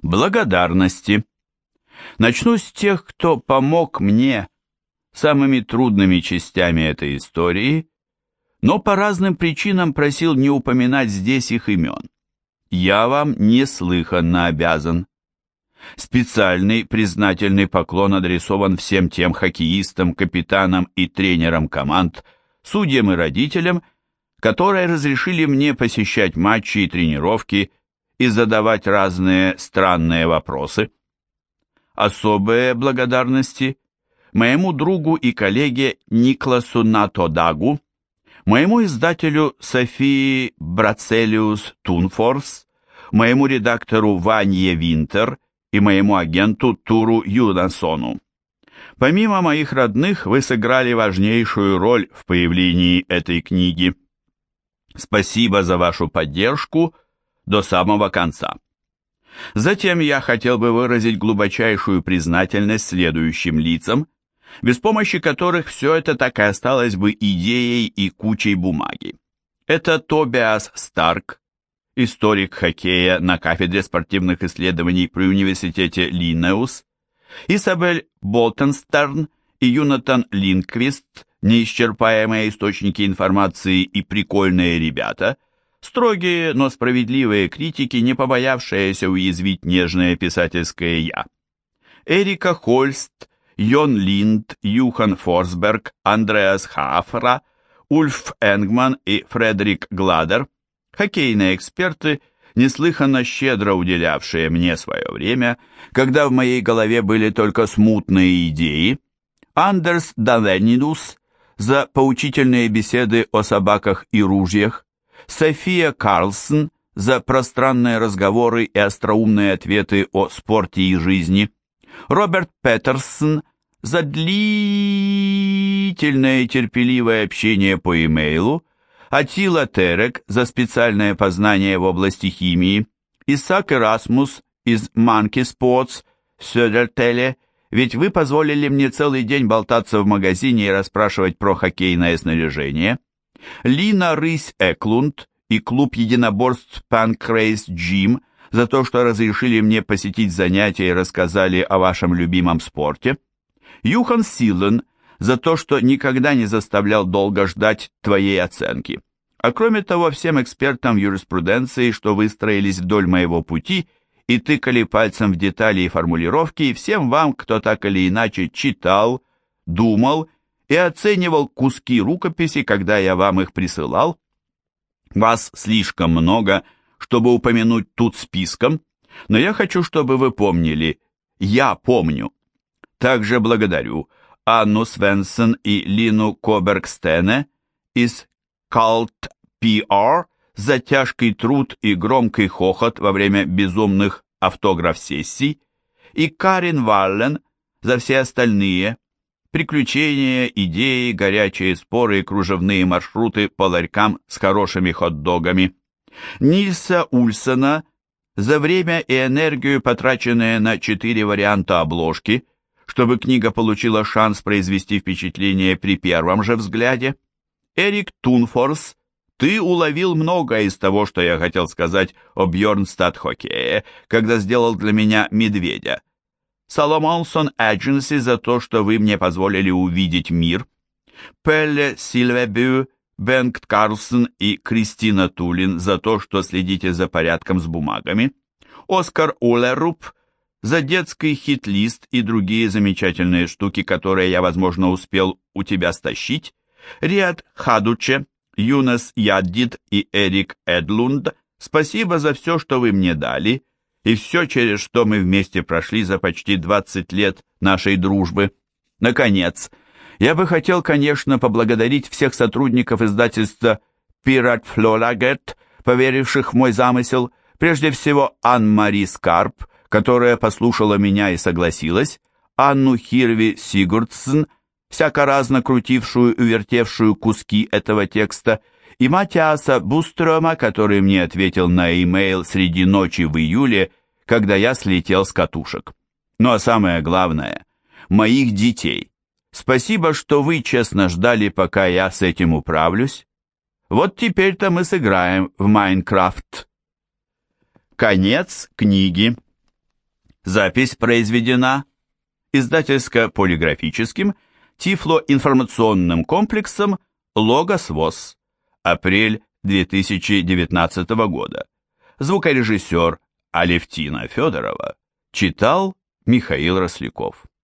Благодарности. Начну с тех, кто помог мне самыми трудными частями этой истории, но по разным причинам просил не упоминать здесь их имен. Я вам неслыханно обязан. Специальный признательный поклон адресован всем тем хоккеистам, капитанам и тренерам команд, судьям и родителям, которые разрешили мне посещать матчи и тренировки и задавать разные странные вопросы. Особые благодарности моему другу и коллеге Никласу Натодагу, моему издателю Софии Брацелиус Тунфорс, моему редактору Ванье Винтер и моему агенту Туру Юнасону. Помимо моих родных, вы сыграли важнейшую роль в появлении этой книги. Спасибо за вашу поддержку до самого конца. Затем я хотел бы выразить глубочайшую признательность следующим лицам, без помощи которых все это так и осталось бы идеей и кучей бумаги. Это Тобиас Старк, историк хоккея на кафедре спортивных исследований при университете Линнеус, Изабель Болтенстерн и Юнатан Линквист, неисчерпаемые источники информации и прикольные ребята, строгие, но справедливые критики, не побоявшиеся уязвить нежное писательское «я». Эрика Хольст, Йон Линд, Юхан Форсберг, Андреас Хафра, Ульф Энгман и Фредерик Гладер, хоккейные эксперты, неслыханно щедро уделявшие мне свое время, когда в моей голове были только смутные идеи, Андерс Давенидус за поучительные беседы о собаках и ружьях, София Карлсон за пространные разговоры и остроумные ответы о спорте и жизни, Роберт Петерсон за длительное и терпеливое общение по имейлу, Атила Терек за специальное познание в области химии, Исаак Эрасмус из Monkey Sports в Södertälje, ведь вы позволили мне целый день болтаться в магазине и расспрашивать про хоккейное снаряжение, Лина Рысь Эклунд и клуб единоборств Pancrase Gym за то, что разрешили мне посетить занятия и рассказали о вашем любимом спорте, Юхан Силен за то, что никогда не заставлял долго ждать твоей оценки. А кроме того, всем экспертам в юриспруденции, что выстроились вдоль моего пути и тыкали пальцем в детали и формулировки, и всем вам, кто так или иначе читал, думал и оценивал куски рукописи, когда я вам их присылал. Вас слишком много, чтобы упомянуть тут списком, но я хочу, чтобы вы помнили, я помню. Также благодарю Анну Свенсон и Лину Кобергстене из Cult PR за тяжкий труд и громкий хохот во время безумных автограф-сессий, и Карин Валлен за все остальные приключения, идеи, горячие споры и кружевные маршруты по ларькам с хорошими хот-догами, Нильса Ульсона за время и энергию, потраченные на 4 варианта обложки, чтобы книга получила шанс произвести впечатление при первом же взгляде. Эрик Тунфорс, ты уловил многое из того, что я хотел сказать о Бьорнстад-хоккее, когда сделал для меня «Медведя». Соломонсон Эдженси за то, что вы мне позволили увидеть мир. Пелле Сильвебю, Бенгт Карлсон и Кристина Тулин за то, что следите за порядком с бумагами. Оскар Улеруп за детский хит-лист и другие замечательные штуки, которые я, возможно, успел у тебя стащить. Риад Хадуче, Юнас Яддид и Эрик Эдлунд, спасибо за все, что вы мне дали, и все, через что мы вместе прошли за почти 20 лет нашей дружбы. Наконец, я бы хотел, конечно, поблагодарить всех сотрудников издательства Пират Флолагет, поверивших в мой замысел, прежде всего Анн-Мари Скарп, которая послушала меня и согласилась, Анну Хирви Сигурдсен, всяко-разно крутившую и вертевшую куски этого текста, и Матиаса Бустрöма, который мне ответил на имейл среди ночи в июле, когда я слетел с катушек. Ну а самое главное, моих детей. Спасибо, что вы честно ждали, пока я с этим управлюсь. Вот теперь-то мы сыграем в Майнкрафт. Конец книги. Запись произведена издательско-полиграфическим тифлоинформационным комплексом «Логос ВОС». Апрель 2019 года. Звукорежиссер Алевтина Федорова читал Михаил Росляков.